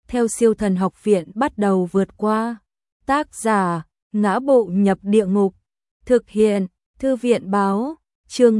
theo Siêu Thần Học Viện bắt đầu vượt qua. Tác giả: Ngã Bộ Nhập Địa Ngục. Thực hiện: Thư viện báo. Chương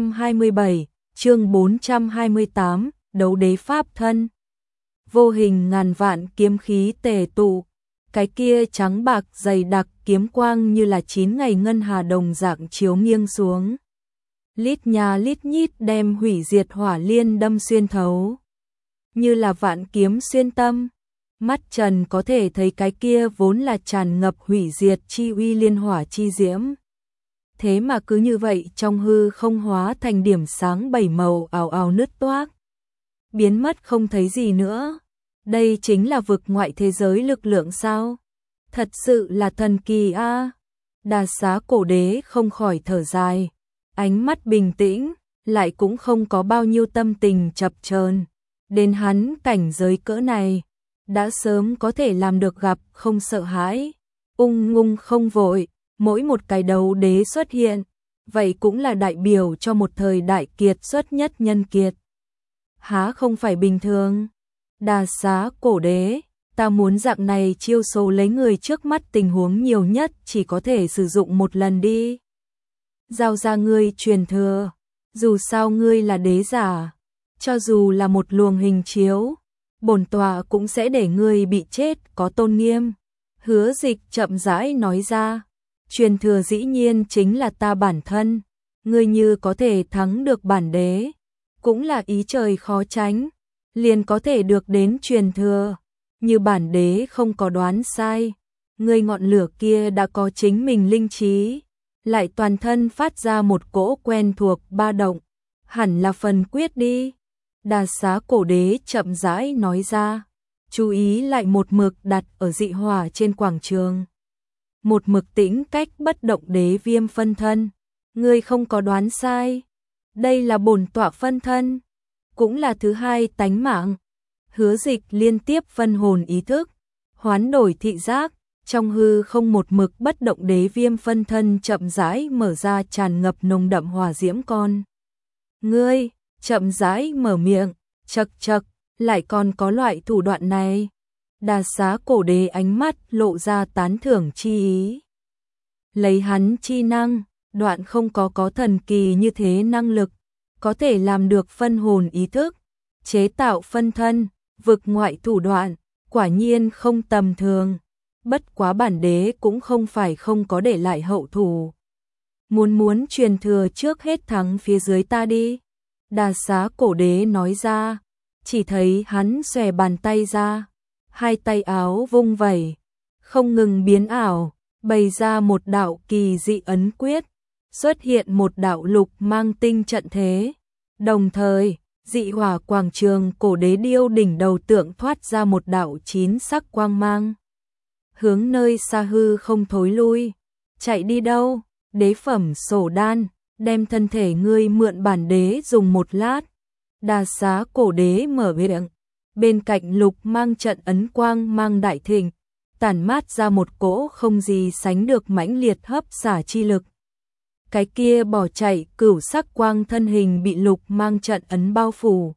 427, chương 428, Đấu Đế Pháp Thân. Vô hình ngàn vạn kiếm khí tề tụ, cái kia trắng bạc dày đặc kiếm quang như là 9 ngày ngân hà đồng dạng chiếu nghiêng xuống. Lít nhà lít nhít đem hủy diệt hỏa liên đâm xuyên thấu, như là vạn kiếm xuyên tâm. Mắt Trần có thể thấy cái kia vốn là tràn ngập hủy diệt chi uy liên hỏa chi diễm. Thế mà cứ như vậy trong hư không hóa thành điểm sáng bảy màu ào ào nứt toác, biến mất không thấy gì nữa. Đây chính là vực ngoại thế giới lực lượng sao? Thật sự là thần kỳ a. Đa Xá Cổ Đế không khỏi thở dài, ánh mắt bình tĩnh, lại cũng không có bao nhiêu tâm tình chập chờn. Đến hắn cảnh giới cỡ này, đã sớm có thể làm được gặp không sợ hãi, ung dung không vội. Mỗi một cái đấu đế xuất hiện, vậy cũng là đại biểu cho một thời đại kiệt xuất nhất nhân kiệt. Há không phải bình thường. Đa Xá Cổ Đế, ta muốn dạng này chiêu số lấy người trước mắt tình huống nhiều nhất chỉ có thể sử dụng một lần đi. Giao ra ngươi truyền thừa, dù sao ngươi là đế giả, cho dù là một luồng hình chiếu, bổn tọa cũng sẽ để ngươi bị chết có tôn nghiêm. Hứa Dịch chậm rãi nói ra, truyền thừa dĩ nhiên chính là ta bản thân, ngươi như có thể thắng được bản đế, cũng là ý trời khó tránh, liền có thể được đến truyền thừa. Như bản đế không có đoán sai, ngươi ngọn lửa kia đã có chính mình linh trí, lại toàn thân phát ra một cỗ quen thuộc ba động, hẳn là phần quyết đi. Đa Xá Cổ Đế chậm rãi nói ra, chú ý lại một mực đặt ở dị hỏa trên quảng trường. Một mực tĩnh cách bất động đế viêm phân thân, ngươi không có đoán sai, đây là bổn tọa phân thân, cũng là thứ hai tánh mạng. Hứa Dịch liên tiếp phân hồn ý thức, hoán đổi thị giác, trong hư không một mực bất động đế viêm phân thân chậm rãi mở ra tràn ngập nồng đậm hỏa diễm con. Ngươi, chậm rãi mở miệng, chậc chậc, lại còn có loại thủ đoạn này. Đa Xá Cổ Đế ánh mắt lộ ra tán thưởng chi ý. Lấy hắn chi năng, đoạn không có thần kỳ như thế năng lực, có thể làm được phân hồn ý thức, chế tạo phân thân, vực ngoại thủ đoạn, quả nhiên không tầm thường. Bất quá bản đế cũng không phải không có để lại hậu thủ. Muốn truyền thừa trước hết thắng phía dưới ta đi. Đa Xá Cổ Đế nói ra, chỉ thấy hắn xòe bàn tay ra, hai tay áo vung vẩy, không ngừng biến ảo, bày ra một đạo kỳ dị ấn quyết, xuất hiện một đạo lục mang tinh trận thế. Đồng thời, dị hỏa quảng trường cổ đế điêu đỉnh đầu tượng thoát ra một đạo 9 sắc quang mang, hướng nơi xa hư không thối lui. Chạy đi đâu? Đế phẩm sổ đan, đem thân thể ngươi mượn bản đế dùng một lát. Đa Xá Cổ Đế mở miệng, bên cạnh lục mang trận ấn quang mang đại thịnh, tản mát ra một cỗ không gì sánh được mãnh liệt hấp xả chi lực. Cái kia bỏ chạy cửu sắc quang thân hình bị lục mang trận ấn bao phủ.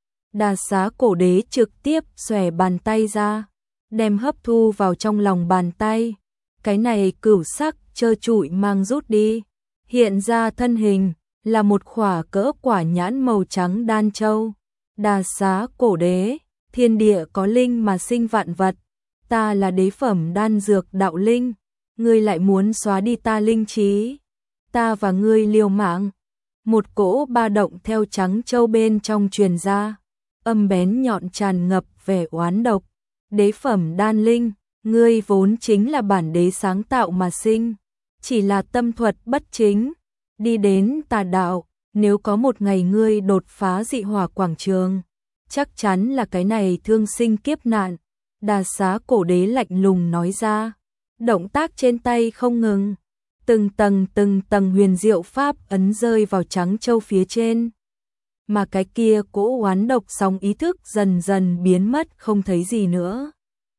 Đa Xá Cổ Đế trực tiếp xòe bàn tay ra, đem hấp thu vào trong lòng bàn tay. Cái này cửu sắc trơ trụi mang rút đi, hiện ra thân hình là một khỏa cỡ quả nhãn màu trắng đan châu. Đa Xá Cổ Đế, thiên địa có linh mà sinh vạn vật, ta là đế phẩm đan dược đạo linh, ngươi lại muốn xóa đi ta linh trí, ta và ngươi liều mạng. Một cỗ ba động theo trắng châu bên trong truyền ra, âm bén nhọn tràn ngập vẻ oán độc. Đế phẩm đan linh, ngươi vốn chính là bản đế sáng tạo mà sinh, chỉ là tâm thuật bất chính, đi đến tà đạo. Nếu có một ngày ngươi đột phá dị hỏa quảng trường, chắc chắn là cái này thương sinh kiếp nạn. Đa Xá Cổ Đế lạnh lùng nói ra, động tác trên tay không ngừng, từng tầng huyền diệu pháp ấn rơi vào trắng châu phía trên, mà cái kia cỗ oán độc sóng ý thức dần dần biến mất không thấy gì nữa.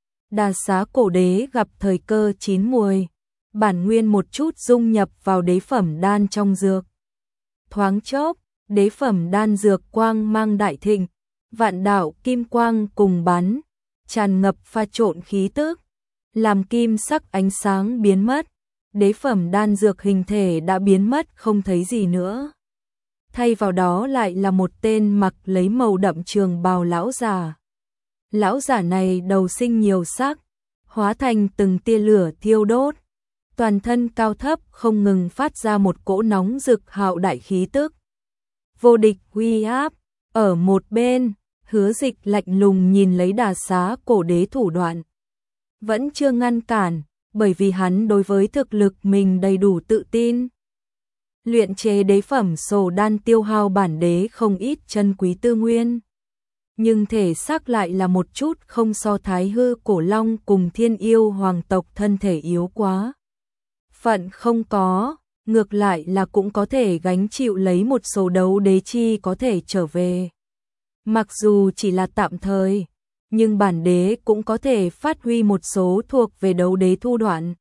Đa Xá Cổ Đế gặp thời cơ chín muồi, bản nguyên một chút dung nhập vào đế phẩm đan trong dược. Thoáng chốc, đế phẩm đan dược quang mang đại thịnh, vạn đạo kim quang cùng bắn, tràn ngập pha trộn khí tức, làm kim sắc ánh sáng biến mất, đế phẩm đan dược hình thể đã biến mất không thấy gì nữa. Thay vào đó lại là một tên mặc lấy màu đậm trường bào lão già. Lão giả này đầu sinh nhiều sắc, hóa thành từng tia lửa thiêu đốt, toàn thân cao thấp không ngừng phát ra một cỗ nóng rực hạo đại khí tức. Vô địch uy áp, ở một bên, Hứa Dịch lạnh lùng nhìn lấy Đà Xá Cổ Đế thủ đoạn. Vẫn chưa ngăn cản, bởi vì hắn đối với thực lực mình đầy đủ tự tin. Luyện chế đế phẩm sổ đan tiêu hao bản đế không ít chân quý tư nguyên. Nhưng thể xác lại là một chút không so Thái Hư Cổ Long cùng Thiên Yêu Hoàng tộc thân thể yếu quá. Phận không có, ngược lại là cũng có thể gánh chịu lấy một số đấu đế chi có thể trở về. Mặc dù chỉ là tạm thời, nhưng bản đế cũng có thể phát huy một số thuộc về đấu đế thu đoạn.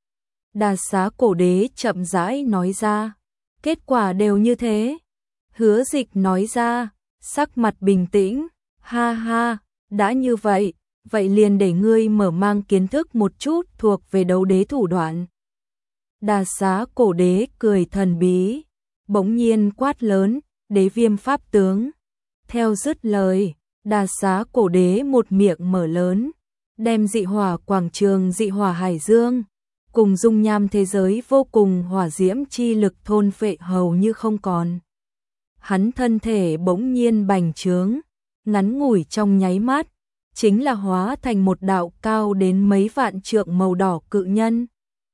Đà Xá Cổ Đế chậm rãi nói ra, kết quả đều như thế. Hứa Dịch nói ra, sắc mặt bình tĩnh, ha ha, đã như vậy, vậy liền để ngươi mở mang kiến thức một chút thuộc về đấu đế thủ đoạn. Đà Xá Cổ Đế cười thần bí, bỗng nhiên quát lớn, đế viêm pháp tướng. Theo dứt lời, Đà Xá Cổ Đế một miệng mở lớn, đem dị hỏa quảng trường dị hỏa hải dương, cùng dung nham thế giới vô cùng hỏa diễm chi lực thôn phệ hầu như không còn. Hắn thân thể bỗng nhiên bành trướng, ngắn ngủi trong nháy mắt, chính là hóa thành một đạo cao đến mấy vạn trượng màu đỏ cự nhân.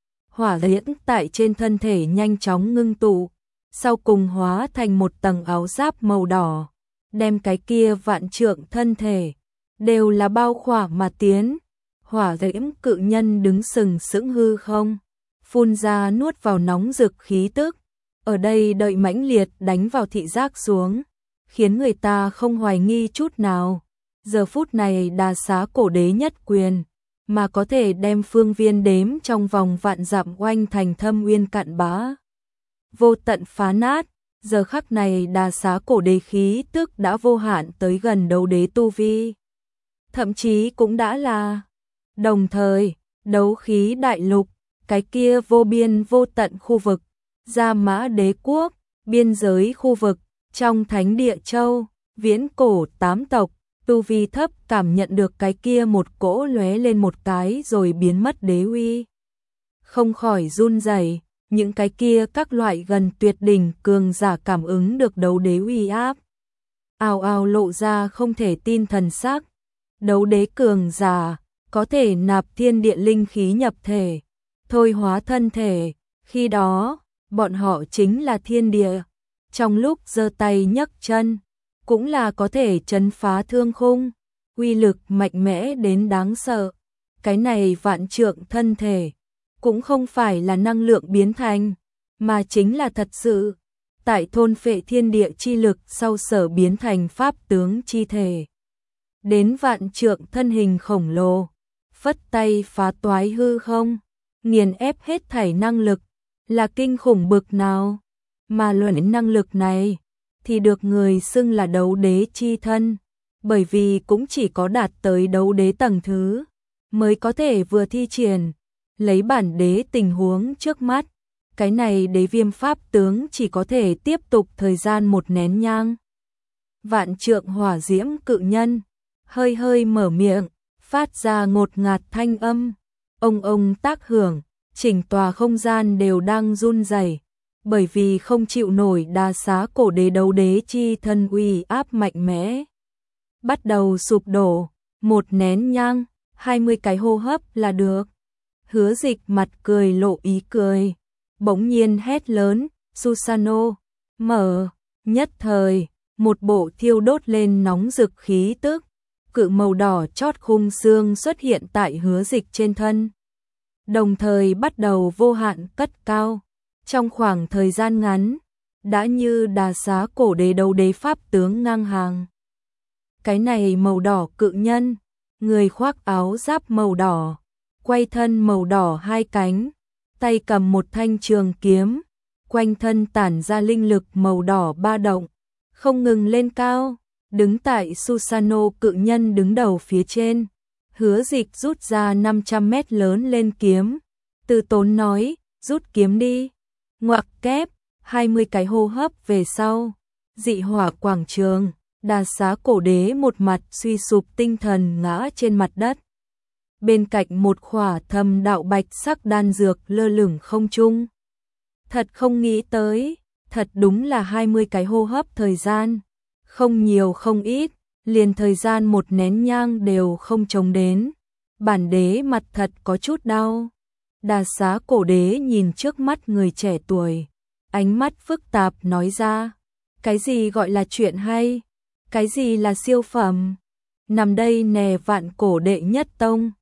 Hỏa diễm tại trên thân thể nhanh chóng ngưng tụ, sau cùng hóa thành một tầng áo giáp màu đỏ, đem cái kia vạn trượng thân thể đều là bao khỏa mà tiến. Hỏa diễm cự nhân đứng sừng sững hư không, phun ra nuốt vào nóng rực khí tức, ở đây đợi mãnh liệt đánh vào thị giác xuống, khiến người ta không hoài nghi chút nào. Giờ phút này Đà Xá Cổ Đế nhất quyền, mà có thể đem phương viên đếm trong vòng vạn dặm oanh thành thâm uyên cạn bã, vô tận phá nát. Giờ khắc này Đà Xá Cổ Đế khí tức đã vô hạn tới gần đấu đế tu vi, thậm chí cũng đã là. Đồng thời, đấu khí đại lục, cái kia vô biên vô tận khu vực, Gia Mã Đế quốc, biên giới khu vực, trong Thánh Địa Châu, viễn cổ 8 tộc, tu vi thấp cảm nhận được cái kia một cỗ lóe lên một cái rồi biến mất đế uy. Không khỏi run rẩy, những cái kia các loại gần tuyệt đỉnh cường giả cảm ứng được đấu đế uy áp, ào ào lộ ra không thể tin thần sắc. Đấu đế cường giả có thể nạp thiên địa linh khí nhập thể, thôi hóa thân thể, khi đó, bọn họ chính là thiên địa. Trong lúc giơ tay nhấc chân, cũng là có thể trấn phá thương khung, uy lực mạnh mẽ đến đáng sợ. Cái này vạn trượng thân thể, cũng không phải là năng lượng biến thành, mà chính là thật sự, tại thôn phệ thiên địa chi lực sau sở biến thành pháp tướng chi thể. Đến vạn trượng thân hình khổng lồ, phất tay phá toái hư không, nghiền ép hết thảy năng lực, là kinh khủng bực nào. Mà luận năng lực này, thì được người xưng là đấu đế chi thân, bởi vì cũng chỉ có đạt tới đấu đế tầng thứ, mới có thể vừa thi triển, lấy bản đế tình huống trước mắt. Cái này đế viêm pháp tướng chỉ có thể tiếp tục thời gian một nén nhang. Vạn trượng hỏa diễm cự nhân, hơi hơi mở miệng, phát ra ngột ngạt thanh âm, ông tác hưởng, chỉnh tòa không gian đều đang run rẩy, bởi vì không chịu nổi Đà Xá Cổ Đế đấu đế chi thân uy áp mạnh mẽ. Bắt đầu sụp đổ, một nén nhang, 20 cái hô hấp là được. Hứa Dịch mặt cười lộ ý cười, bỗng nhiên hét lớn, Susano, mở, nhất thời, một bộ thiêu đốt lên nóng rực khí tức, cự màu đỏ chót khung xương xuất hiện tại Hứa Dịch trên thân. Đồng thời bắt đầu vô hạn cất cao, trong khoảng thời gian ngắn, đã như Đà Xá Cổ Đế đấu đế pháp tướng ngang hàng. Cái này màu đỏ cự nhân, người khoác áo giáp màu đỏ, quay thân màu đỏ hai cánh, tay cầm một thanh trường kiếm, quanh thân tản ra linh lực màu đỏ ba động, không ngừng lên cao, đứng tại Susano cự nhân đứng đầu phía trên. Hứa Dịch rút ra 500 mét lớn lên kiếm, từ tốn nói, rút kiếm đi. Ngoặc kép, 20 cái hô hấp về sau, dị hỏa quảng trường, Đà Xá Cổ Đế một mặt suy sụp tinh thần ngã trên mặt đất. Bên cạnh một khỏa thâm đạo bạch sắc đan dược lơ lửng không trung. Thật không nghĩ tới, thật đúng là 20 cái hô hấp thời gian, không nhiều không ít, liền thời gian một nén nhang đều không chống đến. Bản đế mặt thật có chút đau. Đà Xá Cổ Đế nhìn trước mắt người trẻ tuổi, ánh mắt phức tạp nói ra, cái gì gọi là chuyện hay, cái gì là siêu phẩm, nằm đây nè Vạn Cổ đệ nhất tông,